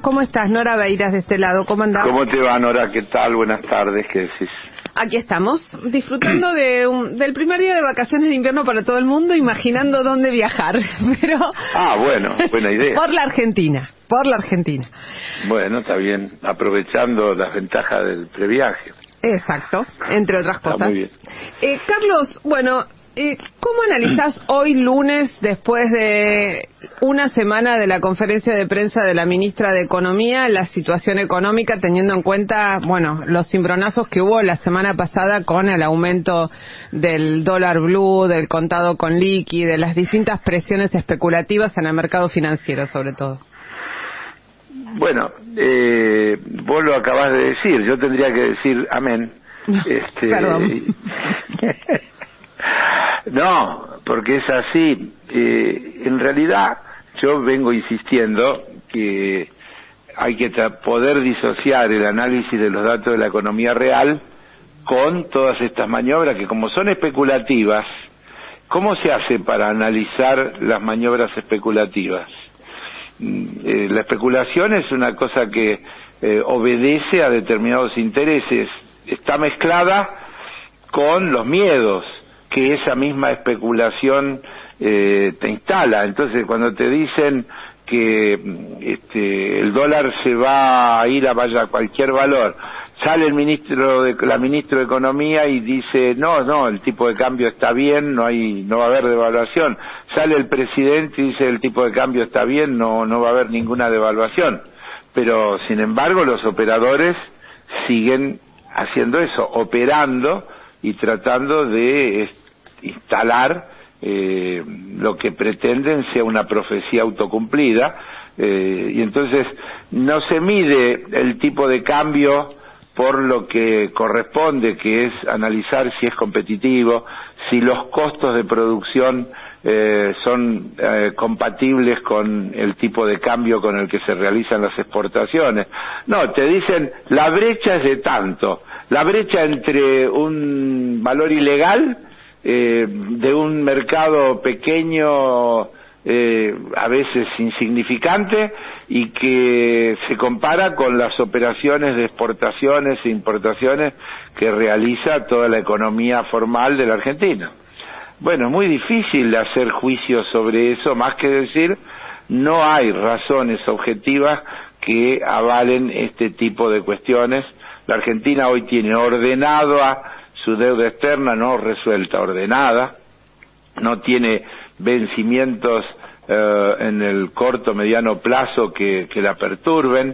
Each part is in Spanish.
¿Cómo estás? Nora Beiras de este lado, ¿cómo andás? ¿Cómo te va, Nora? ¿Qué tal? Buenas tardes, ¿qué decís? Aquí estamos, disfrutando del primer día de vacaciones de invierno para todo el mundo, imaginando dónde viajar, pero... Bueno, buena idea. Por la Argentina. Bueno, está bien, aprovechando las ventajas del previaje. Exacto, entre otras cosas. Está muy bien. Carlos, bueno... ¿Cómo analizás hoy lunes, después de una semana de la conferencia de prensa de la ministra de Economía, la situación económica, teniendo en cuenta, bueno, los cimbronazos que hubo la semana pasada con el aumento del dólar blue, del contado con liqui, de las distintas presiones especulativas en el mercado financiero, sobre todo? Bueno, vos lo acabás de decir, yo tendría que decir amén. Perdón. No, porque es así. En realidad, yo vengo insistiendo que hay que poder disociar el análisis de los datos de la economía real con todas estas maniobras que, como son especulativas, ¿cómo se hace para analizar las maniobras especulativas? La especulación es una cosa que obedece a determinados intereses, está mezclada con los miedos que esa misma especulación te instala. Entonces, cuando te dicen que el dólar se va a ir a cualquier valor, sale la ministra de Economía y dice no, el tipo de cambio está bien, no va a haber devaluación. Sale el presidente y dice el tipo de cambio está bien, no va a haber ninguna devaluación. Pero sin embargo los operadores siguen haciendo eso, operando y tratando de instalar lo que pretenden sea una profecía autocumplida, y entonces no se mide el tipo de cambio por lo que corresponde, que es analizar si es competitivo, si los costos de producción son compatibles con el tipo de cambio con el que se realizan las exportaciones. No, te dicen la brecha es de tanto, la brecha entre un valor ilegal de un mercado pequeño, a veces insignificante, y que se compara con las operaciones de exportaciones e importaciones que realiza toda la economía formal de la Argentina. Bueno, es muy difícil hacer juicios sobre eso, más que decir, no hay razones objetivas que avalen este tipo de cuestiones. La Argentina hoy tiene ordenada su deuda externa, no resuelta, ordenada, no tiene vencimientos en el corto, mediano plazo que la perturben,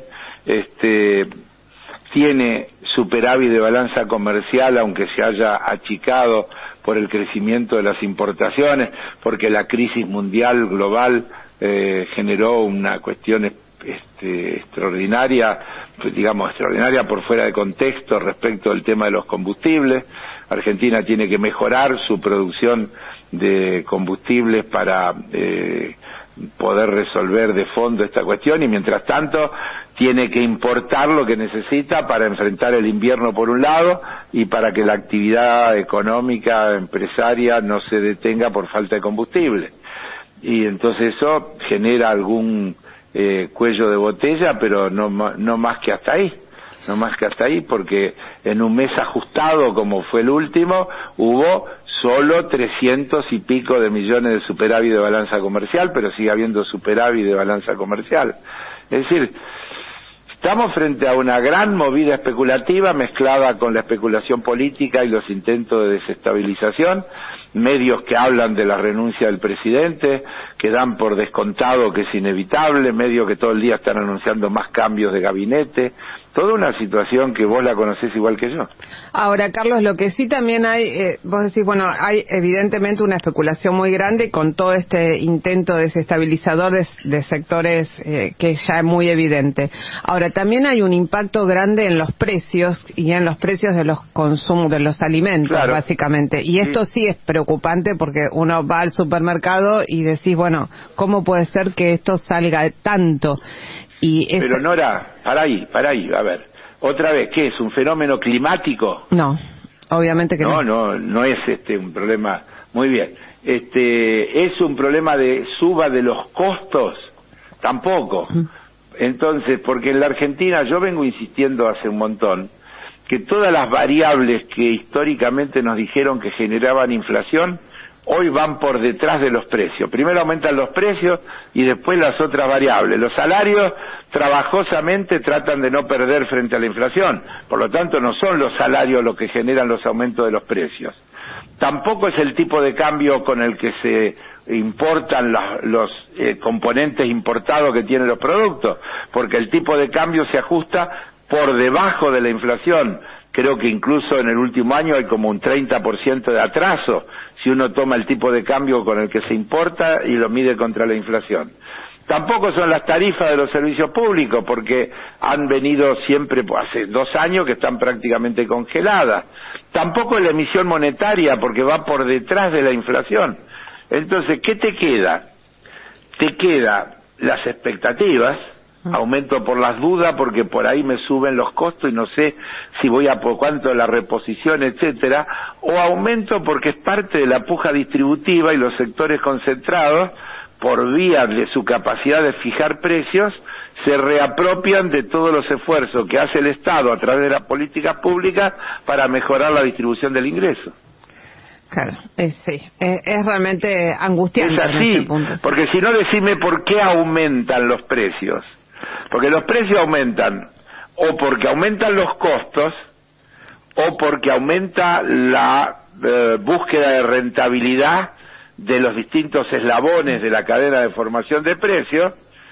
tiene superávit de balanza comercial, aunque se haya achicado por el crecimiento de las importaciones, porque la crisis mundial global generó una cuestión extraordinaria, digamos extraordinaria por fuera de contexto respecto del tema de los combustibles. Argentina tiene que mejorar su producción de combustibles para poder resolver de fondo esta cuestión, y mientras tanto tiene que importar lo que necesita para enfrentar el invierno por un lado y para que la actividad económica empresaria no se detenga por falta de combustible. Y entonces eso genera algún cuello de botella, pero no más que hasta ahí. No más que hasta ahí, porque en un mes ajustado como fue el último, hubo solo 300 y pico de millones de superávit de balanza comercial, pero sigue habiendo superávit de balanza comercial. Es decir, estamos frente a una gran movida especulativa mezclada con la especulación política y los intentos de desestabilización, medios que hablan de la renuncia del presidente, que dan por descontado que es inevitable, medios que todo el día están anunciando más cambios de gabinete, toda una situación que vos la conocés igual que yo. Ahora, Carlos, lo que sí también hay, vos decís, bueno, hay evidentemente una especulación muy grande con todo este intento desestabilizador de sectores que ya es muy evidente. Ahora, también hay un impacto grande en los precios y en los precios de los consumos, de los alimentos, claro, básicamente. Y esto sí es preocupante porque uno va al supermercado y decís, bueno, ¿cómo puede ser que esto salga tanto? Pero Nora, para ahí, a ver, otra vez, ¿qué es? ¿Un fenómeno climático? No, obviamente que no. No es un problema, muy bien, ¿es un problema de suba de los costos? Tampoco. Entonces, porque en la Argentina, yo vengo insistiendo hace un montón, que todas las variables que históricamente nos dijeron que generaban inflación, hoy van por detrás de los precios. Primero aumentan los precios y después las otras variables. Los salarios trabajosamente tratan de no perder frente a la inflación. Por lo tanto, no son los salarios los que generan los aumentos de los precios. Tampoco es el tipo de cambio con el que se importan los componentes importados que tienen los productos, porque el tipo de cambio se ajusta por debajo de la inflación. Creo que incluso en el último año hay como un 30% de atraso si uno toma el tipo de cambio con el que se importa y lo mide contra la inflación. Tampoco son las tarifas de los servicios públicos, porque han venido siempre, hace 2 años que están prácticamente congeladas. Tampoco es la emisión monetaria, porque va por detrás de la inflación. Entonces, ¿qué te queda? Te queda las expectativas, aumento por las dudas, porque por ahí me suben los costos y no sé si voy a por cuánto la reposición, etcétera, o aumento porque es parte de la puja distributiva y los sectores concentrados, por vía de su capacidad de fijar precios, se reapropian de todos los esfuerzos que hace el Estado a través de las políticas públicas para mejorar la distribución del ingreso. Claro, sí, es realmente angustiante. Es así, en este punto, sí. Porque si no, decime por qué aumentan los precios. Porque los precios aumentan o porque aumentan los costos o porque aumenta la búsqueda de rentabilidad de los distintos eslabones de la cadena de formación de precios,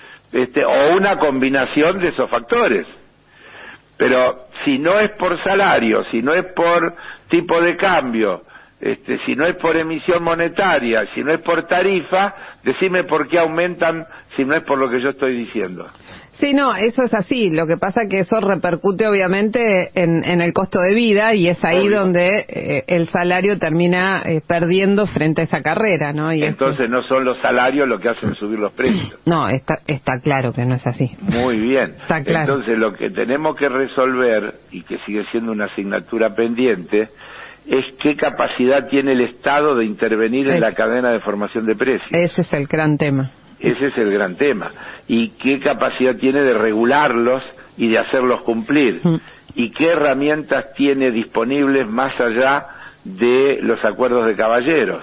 o una combinación de esos factores. Pero si no es por salario, si no es por tipo de cambio, si no es por emisión monetaria, si no es por tarifa, decime por qué aumentan si no es por lo que yo estoy diciendo. Sí, no, eso es así. Lo que pasa es que eso repercute obviamente en el costo de vida y es ahí donde el salario termina perdiendo frente a esa carrera, ¿no? Y entonces no son los salarios lo que hacen subir los precios. No, está claro que no es así. Muy bien. Está claro. Entonces lo que tenemos que resolver, y que sigue siendo una asignatura pendiente, es qué capacidad tiene el Estado de intervenir en la cadena de formación de precios. Ese es el gran tema. Ese es el gran tema. Y qué capacidad tiene de regularlos y de hacerlos cumplir. Y qué herramientas tiene disponibles más allá de los acuerdos de caballeros.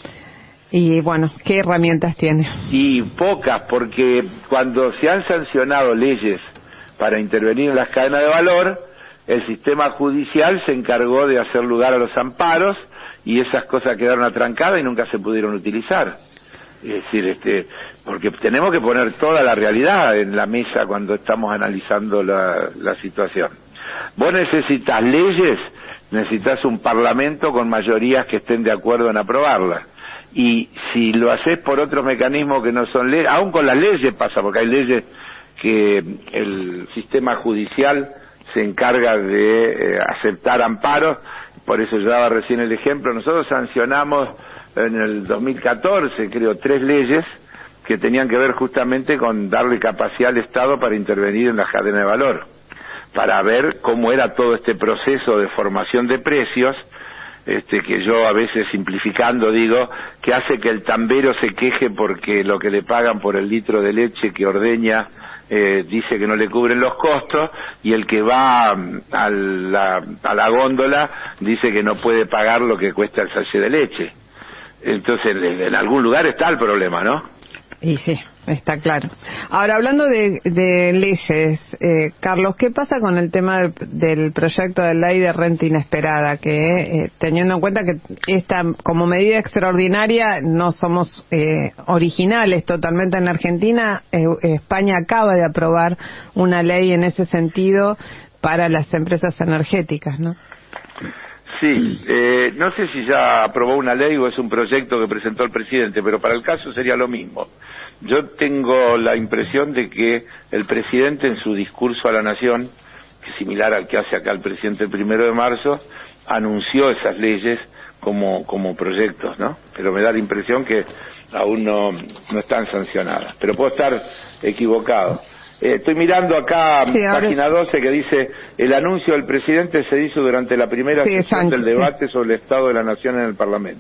Y bueno, ¿qué herramientas tiene? Y pocas, porque cuando se han sancionado leyes para intervenir en las cadenas de valor, el sistema judicial se encargó de hacer lugar a los amparos y esas cosas quedaron atrancadas y nunca se pudieron utilizar. Es decir, porque tenemos que poner toda la realidad en la mesa cuando estamos analizando la situación. Vos necesitas leyes, necesitas un parlamento con mayorías que estén de acuerdo en aprobarlas. Y si lo haces por otros mecanismos que no son leyes, aún con las leyes pasa, porque hay leyes que el sistema judicial se encarga de aceptar amparos. Por eso yo daba recién el ejemplo. Nosotros sancionamos en el 2014, creo, 3 leyes que tenían que ver justamente con darle capacidad al Estado para intervenir en la cadena de valor, para ver cómo era todo este proceso de formación de precios, que yo a veces simplificando digo, que hace que el tambero se queje porque lo que le pagan por el litro de leche que ordeña dice que no le cubren los costos, y el que va a la góndola dice que no puede pagar lo que cuesta el sachet de leche. Entonces, en algún lugar está el problema, ¿no? Y sí, está claro. Ahora, hablando de leyes, Carlos, ¿qué pasa con el tema del proyecto de ley de renta inesperada? Que teniendo en cuenta que esta, como medida extraordinaria, no somos originales totalmente en Argentina, España acaba de aprobar una ley en ese sentido para las empresas energéticas, ¿no? Sí, no sé si ya aprobó una ley o es un proyecto que presentó el presidente, pero para el caso sería lo mismo. Yo tengo la impresión de que el presidente en su discurso a la nación, que es similar al que hace acá el presidente el 1 de marzo, anunció esas leyes como proyectos, ¿no? Pero me da la impresión que aún no están sancionadas, pero puedo estar equivocado. Estoy mirando acá, sí, página 12, que dice: el anuncio del presidente se hizo durante la primera sesión del debate sobre el Estado de la Nación en el Parlamento.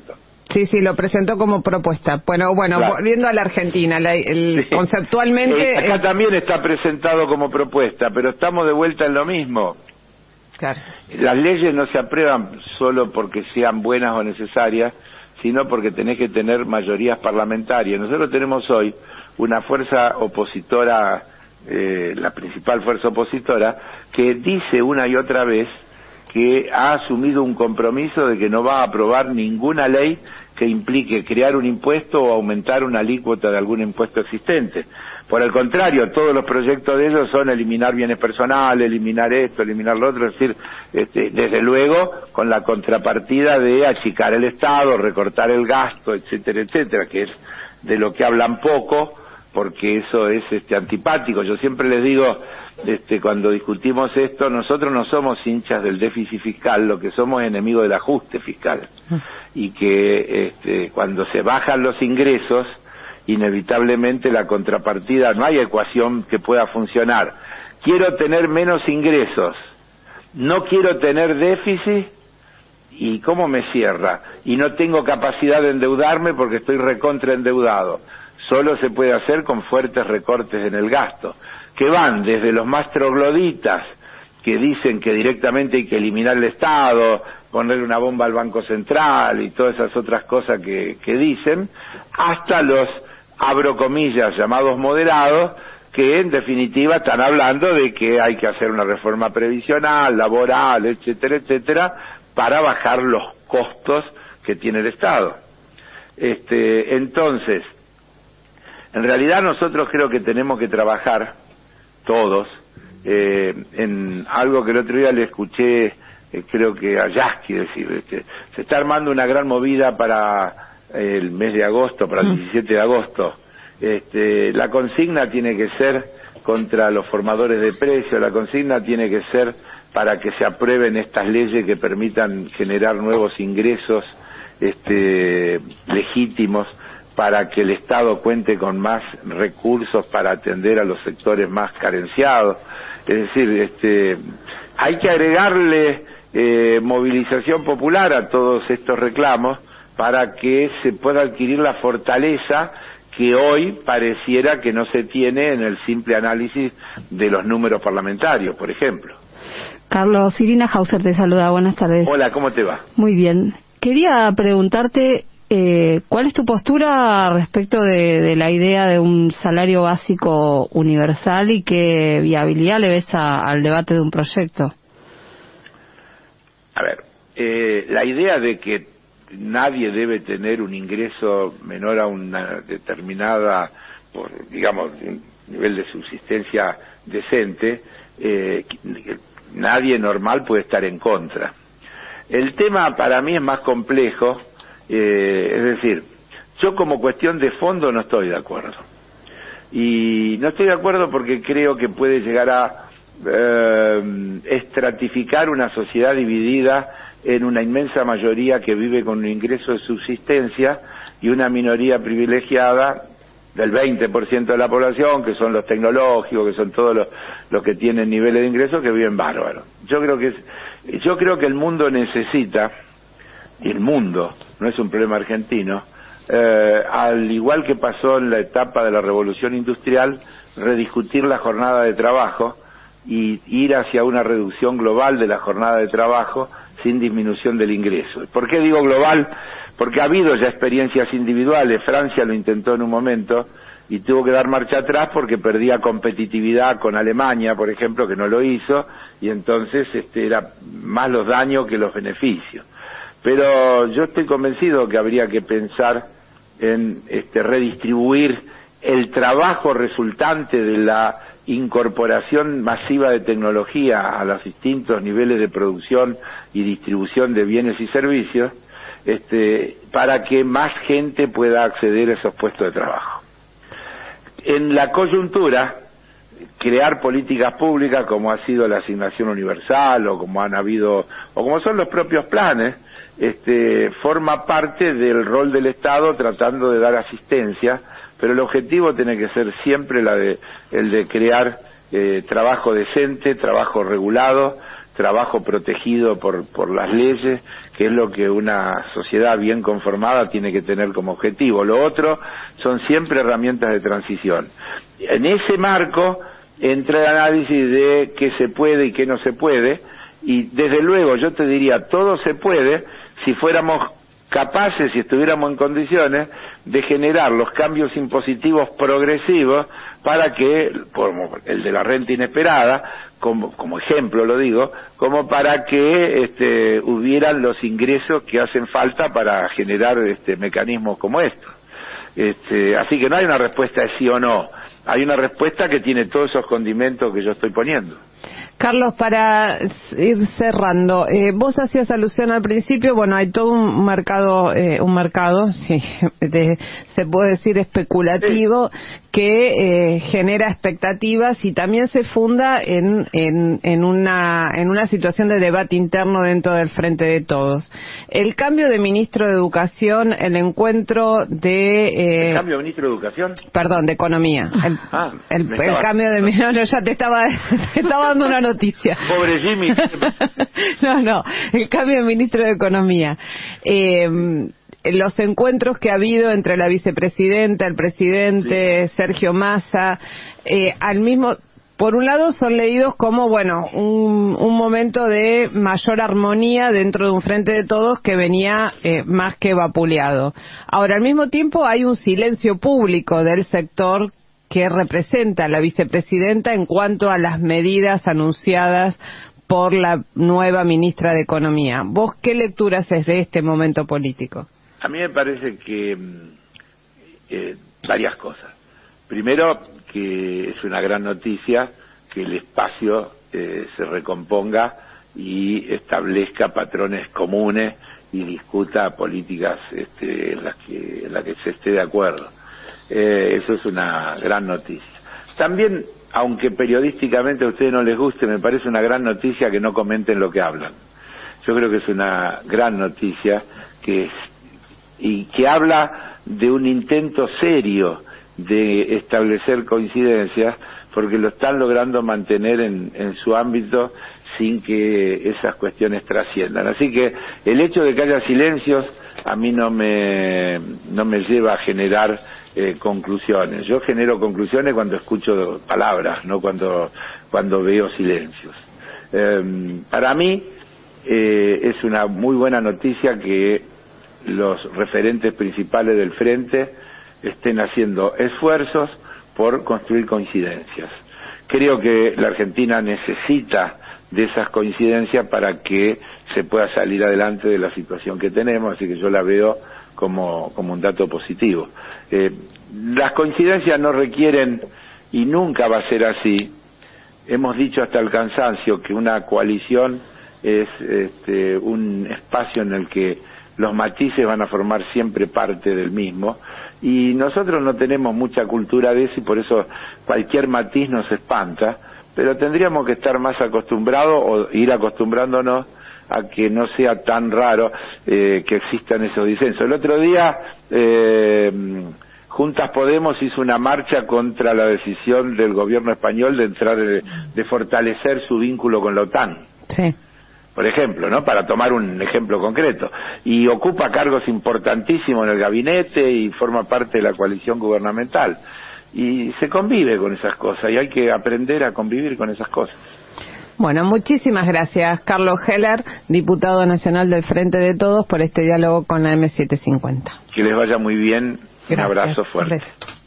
Sí, lo presentó como propuesta. Bueno, Claro. Volviendo a la Argentina, Sí. conceptualmente... Acá también está presentado como propuesta, pero estamos de vuelta en lo mismo. Claro. Las leyes no se aprueban solo porque sean buenas o necesarias, sino porque tenés que tener mayorías parlamentarias. Nosotros tenemos hoy una fuerza opositora, la principal fuerza opositora, que dice una y otra vez que ha asumido un compromiso de que no va a aprobar ninguna ley que implique crear un impuesto o aumentar una alícuota de algún impuesto existente. Por el contrario, todos los proyectos de ellos son eliminar bienes personales, eliminar esto, eliminar lo otro, es decir, desde luego con la contrapartida de achicar el Estado, recortar el gasto, etcétera, etcétera, que es de lo que hablan poco, porque eso es antipático. Yo siempre les digo, cuando discutimos esto, nosotros no somos hinchas del déficit fiscal, lo que somos enemigos del ajuste fiscal. Y que cuando se bajan los ingresos, inevitablemente la contrapartida, no hay ecuación que pueda funcionar. Quiero tener menos ingresos, no quiero tener déficit, ¿y cómo me cierra? Y no tengo capacidad de endeudarme porque estoy recontraendeudado. Solo se puede hacer con fuertes recortes en el gasto, que van desde los más trogloditas, que dicen que directamente hay que eliminar el Estado, ponerle una bomba al Banco Central y todas esas otras cosas que dicen, hasta los, abro comillas, llamados moderados, que en definitiva están hablando de que hay que hacer una reforma previsional, laboral, etcétera, etcétera, para bajar los costos que tiene el Estado. Entonces, en realidad nosotros creo que tenemos que trabajar todos en algo que el otro día le escuché, creo que a Yasky decir, se está armando una gran movida para el mes de agosto, para el 17 de agosto. La consigna tiene que ser contra los formadores de precios, la consigna tiene que ser para que se aprueben estas leyes que permitan generar nuevos ingresos legítimos, para que el Estado cuente con más recursos para atender a los sectores más carenciados. Es decir, hay que agregarle movilización popular a todos estos reclamos para que se pueda adquirir la fortaleza que hoy pareciera que no se tiene en el simple análisis de los números parlamentarios, por ejemplo. Carlos, Irina Hauser te saluda, buenas tardes. Hola, ¿cómo te va? Muy bien. Quería preguntarte ¿cuál es tu postura respecto de la idea de un salario básico universal y qué viabilidad le ves al debate de un proyecto? A ver, la idea de que nadie debe tener un ingreso menor a una determinada, digamos, un nivel de subsistencia decente, nadie normal puede estar en contra. El tema para mí es más complejo. Es decir, yo como cuestión de fondo no estoy de acuerdo. Y no estoy de acuerdo porque creo que puede llegar a estratificar una sociedad dividida en una inmensa mayoría que vive con un ingreso de subsistencia y una minoría privilegiada del 20% de la población, que son los tecnológicos, que son todos los que tienen niveles de ingresos, que viven bárbaros. Yo creo que el mundo necesita, y el mundo, no es un problema argentino, al igual que pasó en la etapa de la revolución industrial, rediscutir la jornada de trabajo y ir hacia una reducción global de la jornada de trabajo sin disminución del ingreso. ¿Por qué digo global? Porque ha habido ya experiencias individuales. Francia lo intentó en un momento y tuvo que dar marcha atrás porque perdía competitividad con Alemania, por ejemplo, que no lo hizo, y entonces era más los daños que los beneficios. Pero yo estoy convencido que habría que pensar en redistribuir el trabajo resultante de la incorporación masiva de tecnología a los distintos niveles de producción y distribución de bienes y servicios, para que más gente pueda acceder a esos puestos de trabajo. En la coyuntura, crear políticas públicas como ha sido la asignación universal o como han habido, o como son los propios planes, forma parte del rol del Estado tratando de dar asistencia, pero el objetivo tiene que ser siempre el de crear trabajo decente, trabajo regulado, trabajo protegido por las leyes, que es lo que una sociedad bien conformada tiene que tener como objetivo. Lo otro son siempre herramientas de transición. En ese marco entra el análisis de qué se puede y qué no se puede, y desde luego yo te diría, todo se puede si fuéramos capaces, si estuviéramos en condiciones de generar los cambios impositivos progresivos para que, como el de la renta inesperada, como ejemplo lo digo, como para que hubieran los ingresos que hacen falta para generar mecanismos como estos. Así que no hay una respuesta de sí o no, hay una respuesta que tiene todos esos condimentos que yo estoy poniendo. Carlos, para ir cerrando, vos hacías alusión al principio, bueno, hay todo un mercado, sí, se puede decir especulativo, que genera expectativas y también se funda en una situación de debate interno dentro del Frente de Todos. El cambio de ministro de Educación, el encuentro de... ¿El cambio de ministro de Educación? Perdón, de Economía. El cambio de ministro, no, ya te estaba dando una noticia. Pobre Jimmy. No, el cambio de ministro de Economía. Los encuentros que ha habido entre la vicepresidenta, el presidente, sí, Sergio Massa, por un lado son leídos como, bueno, un momento de mayor armonía dentro de un Frente de Todos que venía más que vapuleado. Ahora, al mismo tiempo hay un silencio público del sector que representa a la vicepresidenta en cuanto a las medidas anunciadas por la nueva ministra de Economía. ¿Vos qué lectura haces de este momento político? A mí me parece que varias cosas. Primero, que es una gran noticia que el espacio se recomponga y establezca patrones comunes y discuta políticas en las que se esté de acuerdo. Eso es una gran noticia. También, aunque periodísticamente a ustedes no les guste, me parece una gran noticia que no comenten lo que hablan. Yo creo que es una gran noticia y que habla de un intento serio de establecer coincidencias, porque lo están logrando mantener en su ámbito sin que esas cuestiones trasciendan. Así que el hecho de que haya silencios a mí no me lleva a generar conclusiones. Yo genero conclusiones cuando escucho palabras, no cuando veo silencios. Para mí es una muy buena noticia que los referentes principales del Frente estén haciendo esfuerzos por construir coincidencias. Creo que la Argentina necesita de esas coincidencias para que se pueda salir adelante de la situación que tenemos, así que yo la veo como un dato positivo. Las coincidencias no requieren, y nunca va a ser así, hemos dicho hasta el cansancio que una coalición es un espacio en el que los matices van a formar siempre parte del mismo, y nosotros no tenemos mucha cultura de eso y por eso cualquier matiz nos espanta, pero tendríamos que estar más acostumbrados o ir acostumbrándonos a que no sea tan raro que existan esos disensos. El otro día Juntas Podemos hizo una marcha contra la decisión del gobierno español de fortalecer su vínculo con la OTAN. Sí. Por ejemplo, ¿no? Para tomar un ejemplo concreto. Y ocupa cargos importantísimos en el gabinete y forma parte de la coalición gubernamental. Y se convive con esas cosas y hay que aprender a convivir con esas cosas. Bueno, muchísimas gracias, Carlos Heller, diputado nacional del Frente de Todos, por este diálogo con la M750. Que les vaya muy bien. Gracias. Un abrazo fuerte. Gracias.